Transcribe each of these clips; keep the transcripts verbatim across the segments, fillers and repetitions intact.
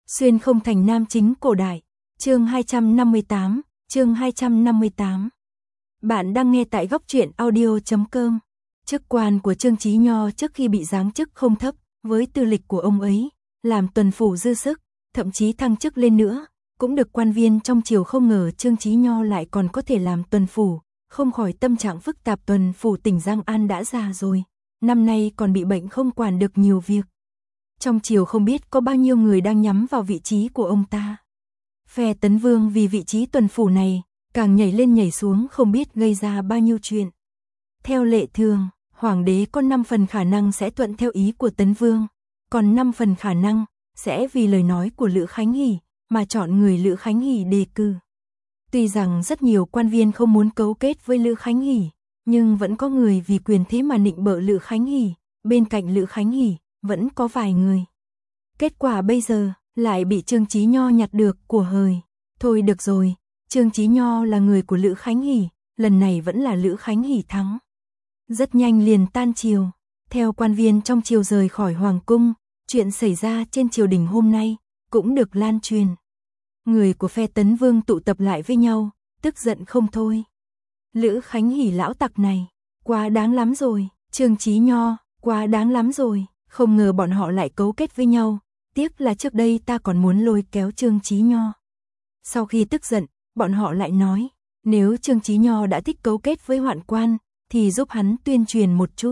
Xuyên không thành nam chính cổ đại. Chương hai trăm năm mươi tám, chương hai trăm năm mươi tám. Bạn đang nghe tại góc truyện audio chấm com. Chức quan của Trương Chí Nho trước khi bị giáng chức không thấp, với tư lịch của ông ấy, làm tuần phủ dư sức, thậm chí thăng chức lên nữa, cũng được quan viên trong triều không ngờ Trương Chí Nho lại còn có thể làm tuần phủ, không khỏi tâm trạng phức tạp. Tuần phủ tỉnh Giang An đã già rồi, năm nay còn bị bệnh không quản được nhiều việc. Trong triều không biết có bao nhiêu người đang nhắm vào vị trí của ông ta. Phe Tấn Vương vì vị trí tuần phủ này, càng nhảy lên nhảy xuống không biết gây ra bao nhiêu chuyện. Theo lệ thường, Hoàng đế có năm phần khả năng sẽ thuận theo ý của Tấn Vương, còn năm phần khả năng sẽ vì lời nói của Lữ Khánh Hỷ mà chọn người Lữ Khánh Hỷ đề cử. Tuy rằng rất nhiều quan viên không muốn cấu kết với Lữ Khánh Hỷ, nhưng vẫn có người vì quyền thế mà nịnh bợ Lữ Khánh Hỷ, bên cạnh Lữ Khánh Hỷ vẫn có vài người. Kết quả bây giờ lại bị Trương Chí Nho nhặt được của hời. Thôi được rồi, Trương Chí Nho là người của Lữ Khánh Hỷ, lần này vẫn là Lữ Khánh Hỷ thắng. Rất nhanh liền tan triều, theo quan viên trong triều rời khỏi hoàng cung, chuyện xảy ra trên triều đình hôm nay cũng được lan truyền. Người của phe Tấn Vương tụ tập lại với nhau, tức giận không thôi. Lữ Khánh Hỷ lão tặc này, quá đáng lắm rồi, Trương Chí Nho, quá đáng lắm rồi, không ngờ bọn họ lại cấu kết với nhau, tiếc là trước đây ta còn muốn lôi kéo Trương Chí Nho. Sau khi tức giận, bọn họ lại nói, nếu Trương Chí Nho đã thích cấu kết với hoạn quan, thì giúp hắn tuyên truyền một chút.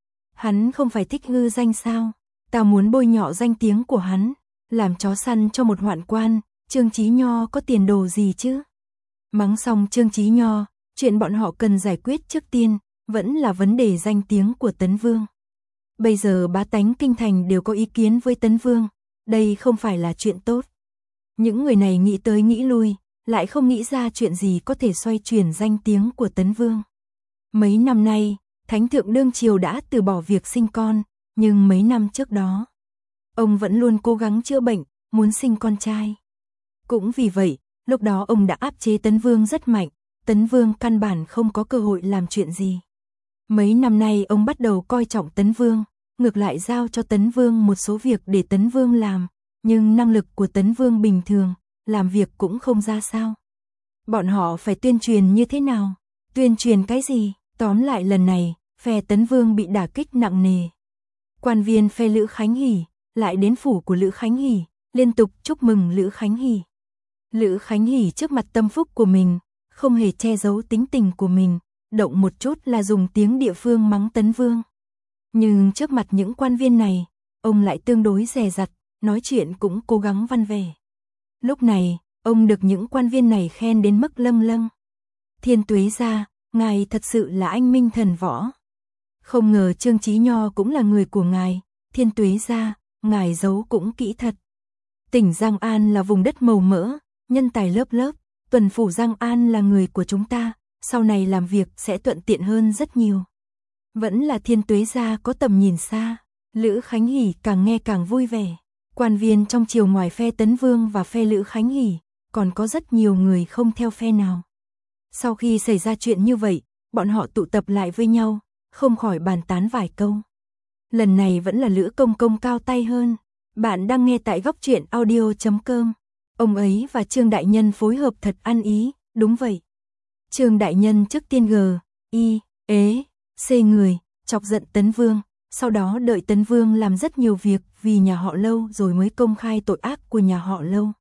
Hắn không phải thích hư danh sao, ta muốn bôi nhọ danh tiếng của hắn, làm chó săn cho một hoạn quan, Trương Chí Nho có tiền đồ gì chứ? Mắng xong Trương Chí Nho, chuyện bọn họ cần giải quyết trước tiên, vẫn là vấn đề danh tiếng của Tấn Vương. Bây giờ bá tánh kinh thành đều có ý kiến với Tấn Vương, đây không phải là chuyện tốt. Những người này nghĩ tới nghĩ lui, lại không nghĩ ra chuyện gì có thể xoay chuyển danh tiếng của Tấn Vương. Mấy năm nay, Thánh thượng đương triều đã từ bỏ việc sinh con, nhưng mấy năm trước đó, ông vẫn luôn cố gắng chữa bệnh, muốn sinh con trai. Cũng vì vậy, lúc đó ông đã áp chế Tấn Vương rất mạnh, Tấn Vương căn bản không có cơ hội làm chuyện gì. Mấy năm nay ông bắt đầu coi trọng Tấn Vương, ngược lại giao cho Tấn Vương một số việc để Tấn Vương làm, nhưng năng lực của Tấn Vương bình thường, làm việc cũng không ra sao. Bọn họ phải tuyên truyền như thế nào? Tuyên truyền cái gì? Tóm lại lần này, phe Tấn Vương bị đả kích nặng nề. Quan viên phe Lữ Khánh Hỷ lại đến phủ của Lữ Khánh Hỷ, liên tục chúc mừng Lữ Khánh Hỷ. Lữ Khánh Hỷ trước mặt tâm phúc của mình, không hề che giấu tính tình của mình, động một chút là dùng tiếng địa phương mắng Tấn Vương. Nhưng trước mặt những quan viên này, ông lại tương đối dè dặt, nói chuyện cũng cố gắng văn vẻ. Lúc này, ông được những quan viên này khen đến mức lâng lâng. Thiên Tuế gia, ngài thật sự là anh minh thần võ. Không ngờ Trương Chí Nho cũng là người của ngài, Thiên Tuế gia, ngài giấu cũng kỹ thật. Tỉnh Giang An là vùng đất màu mỡ, nhân tài lớp lớp, tuần phủ Giang An là người của chúng ta, sau này làm việc sẽ thuận tiện hơn rất nhiều. Vẫn là Thiên Tuế gia có tầm nhìn xa. Lữ Khánh Hỷ càng nghe càng vui vẻ. Quan viên trong triều ngoài phe Tấn Vương và phe Lữ Khánh Hỷ, còn có rất nhiều người không theo phe nào. Sau khi xảy ra chuyện như vậy, bọn họ tụ tập lại với nhau, không khỏi bàn tán vài câu. Lần này vẫn là Lữ Công Công cao tay hơn. Bạn đang nghe tại góc truyện audio chấm com. Ông ấy và Trương Đại Nhân phối hợp thật ăn ý, đúng vậy. Trương Đại Nhân trước tiên g, i, ế, c người, chọc giận Tấn Vương, sau đó đợi Tấn Vương làm rất nhiều việc vì nhà họ Lâu rồi mới công khai tội ác của nhà họ Lâu.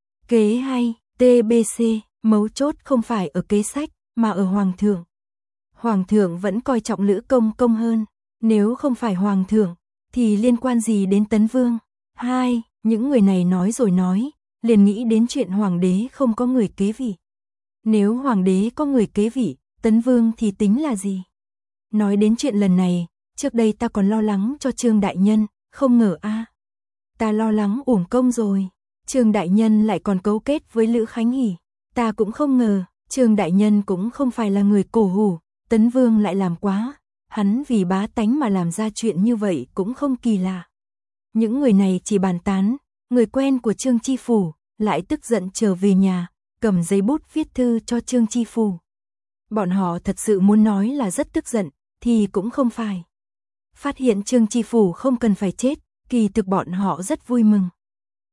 Kế hai, tê bê xê, mấu chốt không phải ở kế sách, mà ở Hoàng thượng. Hoàng thượng vẫn coi trọng Lữ Công Công hơn, nếu không phải Hoàng thượng, thì liên quan gì đến Tấn Vương? Hai, những người này nói rồi nói, liền nghĩ đến chuyện Hoàng đế không có người kế vị. Nếu Hoàng đế có người kế vị, Tấn Vương thì tính là gì? Nói đến chuyện lần này, trước đây ta còn lo lắng cho Trương Đại Nhân, không ngờ a, à, ta lo lắng uổng công rồi. Trương Đại Nhân lại còn cấu kết với Lữ Khánh Hỷ, ta cũng không ngờ, Trương Đại Nhân cũng không phải là người cổ hủ, Tấn Vương lại làm quá, hắn vì bá tánh mà làm ra chuyện như vậy cũng không kỳ lạ. Những người này chỉ bàn tán, người quen của Trương Chi Phủ lại tức giận trở về nhà, cầm giấy bút viết thư cho Trương Chi Phủ. Bọn họ thật sự muốn nói là rất tức giận, thì cũng không phải. Phát hiện Trương Chi Phủ không cần phải chết, kỳ thực bọn họ rất vui mừng.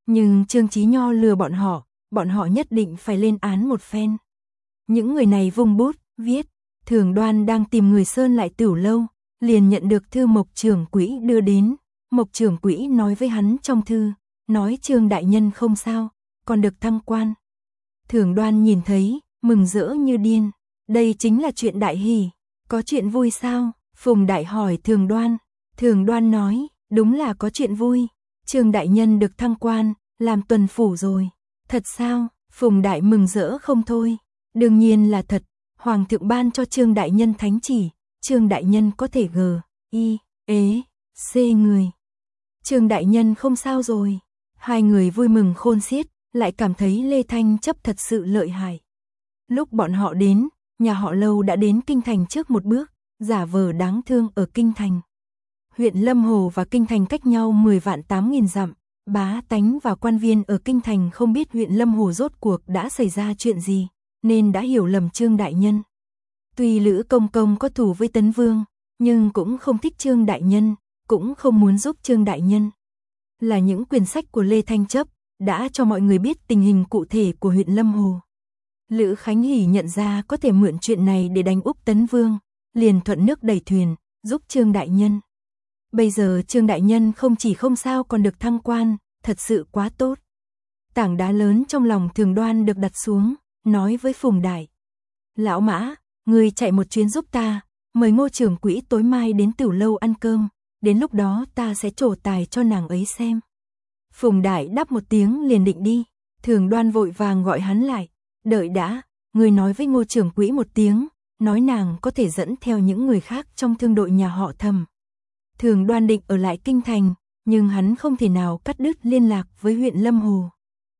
Nhưng Trương Chí Nho lừa bọn họ, bọn họ nhất định phải lên án một phen. Những người này vung bút, viết, Thường Đoan đang tìm người sơn lại Tửu lâu, liền nhận được thư Mộc trưởng quỹ đưa đến. Mộc trưởng quỹ nói với hắn trong thư, nói Trương đại nhân không sao, còn được thăng quan. Thường Đoan nhìn thấy, mừng rỡ như điên, đây chính là chuyện đại hỷ, có chuyện vui sao? Phùng Đại hỏi Thường Đoan, Thường Đoan nói, đúng là có chuyện vui, Trương đại nhân được thăng quan, làm tuần phủ rồi. Thật sao? Phùng Đại mừng rỡ không thôi. Đương nhiên là thật, Hoàng thượng ban cho Trương đại nhân thánh chỉ, Trương đại nhân có thể g, y, ế, c người. Trương đại nhân không sao rồi. Hai người vui mừng khôn xiết, lại cảm thấy Lê Thanh chấp thật sự lợi hại. Lúc bọn họ đến, nhà họ Lâu đã đến kinh thành trước một bước, giả vờ đáng thương ở kinh thành. Huyện Lâm Hồ và kinh thành cách nhau mười vạn tám nghìn dặm, bá tánh và quan viên ở kinh thành không biết huyện Lâm Hồ rốt cuộc đã xảy ra chuyện gì, nên đã hiểu lầm Trương đại nhân. Tuy Lữ Công Công có thù với Tấn Vương, nhưng cũng không thích Trương đại nhân, cũng không muốn giúp Trương đại nhân. Là những quyển sách của Lê Thanh chấp đã cho mọi người biết tình hình cụ thể của huyện Lâm Hồ. Lữ Khánh Hỷ nhận ra có thể mượn chuyện này để đánh úp Tấn Vương, liền thuận nước đẩy thuyền, giúp Trương đại nhân. Bây giờ Trương đại nhân không chỉ không sao còn được thăng quan, thật sự quá tốt. Tảng đá lớn trong lòng Thường Đoan được đặt xuống, nói với Phùng Đại. Lão Mã, người chạy một chuyến giúp ta, mời Ngô trưởng quỹ tối mai đến Tửu lâu ăn cơm, đến lúc đó ta sẽ trổ tài cho nàng ấy xem. Phùng Đại đáp một tiếng liền định đi, Thường Đoan vội vàng gọi hắn lại, đợi đã, người nói với Ngô trưởng quỹ một tiếng, nói nàng có thể dẫn theo những người khác trong thương đội nhà họ Thẩm. Thường Đoan định ở lại kinh thành, nhưng hắn không thể nào cắt đứt liên lạc với huyện Lâm Hồ.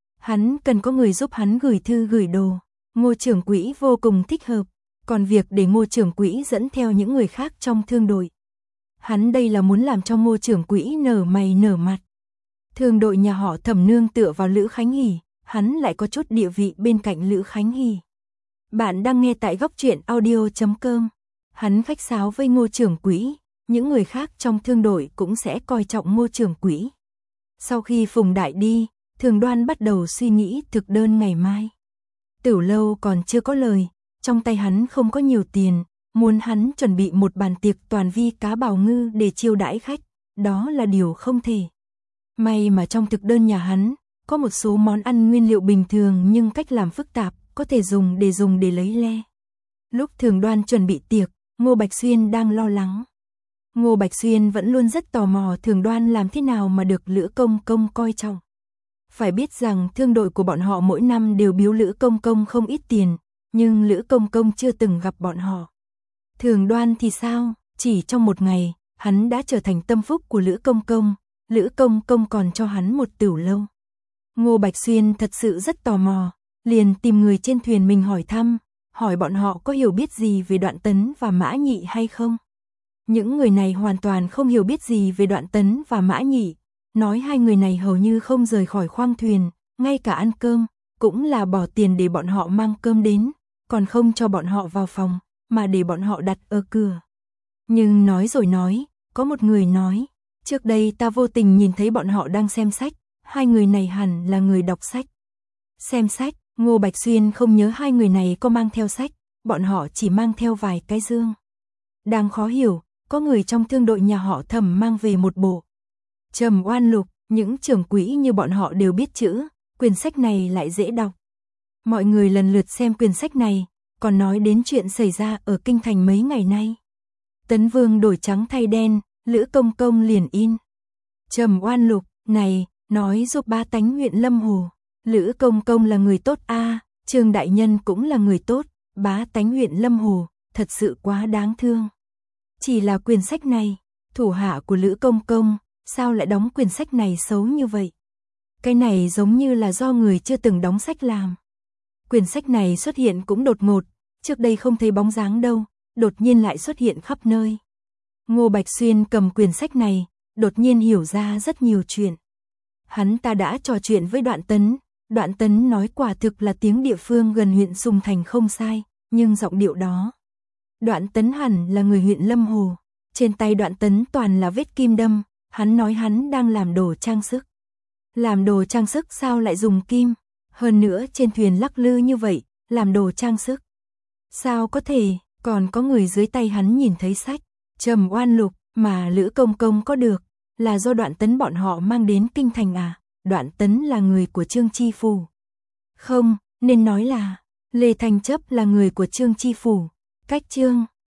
Hắn cần có người giúp hắn gửi thư gửi đồ, Ngô trưởng quỹ vô cùng thích hợp, còn việc để Ngô trưởng quỹ dẫn theo những người khác trong thương đội. Hắn đây là muốn làm cho Ngô trưởng quỹ nở mày nở mặt. Thương đội nhà họ Thẩm nương tựa vào Lữ Khánh Hỷ, hắn lại có chút địa vị bên cạnh Lữ Khánh Hỷ. Bạn đang nghe tại góc truyện audio chấm com. Hắn khách sáo với Ngô trưởng quỹ, những người khác trong thương đội cũng sẽ coi trọng Ngô trưởng quỹ. Sau khi Phùng Đại đi, Thường Đoan bắt đầu suy nghĩ thực đơn ngày mai. Tửu lâu còn chưa có lời, trong tay hắn không có nhiều tiền, muốn hắn chuẩn bị một bàn tiệc toàn vi cá bào ngư để chiêu đãi khách, đó là điều không thể. May mà trong thực đơn nhà hắn, có một số món ăn nguyên liệu bình thường nhưng cách làm phức tạp, có thể dùng để dùng để lấy le. Lúc Thường Đoan chuẩn bị tiệc, Ngô Bạch Xuyên đang lo lắng. Ngô Bạch Xuyên vẫn luôn rất tò mò Thường Đoan làm thế nào mà được Lữ Công Công coi trọng. Phải biết rằng thương đội của bọn họ mỗi năm đều biếu Lữ Công Công không ít tiền, nhưng Lữ Công Công chưa từng gặp bọn họ. Thường Đoan thì sao, chỉ trong một ngày, hắn đã trở thành tâm phúc của Lữ Công Công, Lữ Công Công còn cho hắn một tửu lâu. Ngô Bạch Xuyên thật sự rất tò mò, liền tìm người trên thuyền mình hỏi thăm, hỏi bọn họ có hiểu biết gì về Đoạn Tấn và Mã Nhị hay không. Những người này hoàn toàn không hiểu biết gì về Đoạn Tấn và Mã Nhị, nói hai người này hầu như không rời khỏi khoang thuyền, ngay cả ăn cơm, cũng là bỏ tiền để bọn họ mang cơm đến, còn không cho bọn họ vào phòng, mà để bọn họ đặt ở cửa. Nhưng nói rồi nói, có một người nói, trước đây ta vô tình nhìn thấy bọn họ đang xem sách, hai người này hẳn là người đọc sách. Xem sách, Ngô Bạch Xuyên không nhớ hai người này có mang theo sách, bọn họ chỉ mang theo vài cái dương. Đang khó hiểu, có người trong thương đội nhà họ Thẩm mang về một bộ Trầm Oan Lục, những trưởng quỹ như bọn họ đều biết chữ, quyển sách này lại dễ đọc. Mọi người lần lượt xem quyển sách này, còn nói đến chuyện xảy ra ở kinh thành mấy ngày nay. Tấn Vương đổi trắng thay đen, Lữ Công Công liền in Trầm Oan Lục này, nói giúp bá tánh huyện Lâm Hồ. Lữ Công Công là người tốt a, à, Trương đại nhân cũng là người tốt, bá tánh huyện Lâm Hồ, thật sự quá đáng thương. Chỉ là quyển sách này, thủ hạ của Lữ Công Công, sao lại đóng quyển sách này xấu như vậy? Cái này giống như là do người chưa từng đóng sách làm. Quyển sách này xuất hiện cũng đột ngột, trước đây không thấy bóng dáng đâu, đột nhiên lại xuất hiện khắp nơi. Ngô Bạch Xuyên cầm quyển sách này, đột nhiên hiểu ra rất nhiều chuyện. Hắn ta đã trò chuyện với Đoạn Tấn, Đoạn Tấn nói quả thực là tiếng địa phương gần huyện Sùng Thành không sai, nhưng giọng điệu đó. Đoạn Tấn hẳn là người huyện Lâm Hồ, trên tay Đoạn Tấn toàn là vết kim đâm, hắn nói hắn đang làm đồ trang sức. Làm đồ trang sức sao lại dùng kim? Hơn nữa trên thuyền lắc lư như vậy, làm đồ trang sức. Sao có thể, còn có người dưới tay hắn nhìn thấy sách, Trầm Oan Lục, mà Lữ Công Công có được, là do Đoạn Tấn bọn họ mang đến kinh thành à? Đoạn Tấn là người của Trương Chi Phủ. Không, nên nói là, Lê Thanh Chấp là người của Trương Chi Phủ. Cách Trương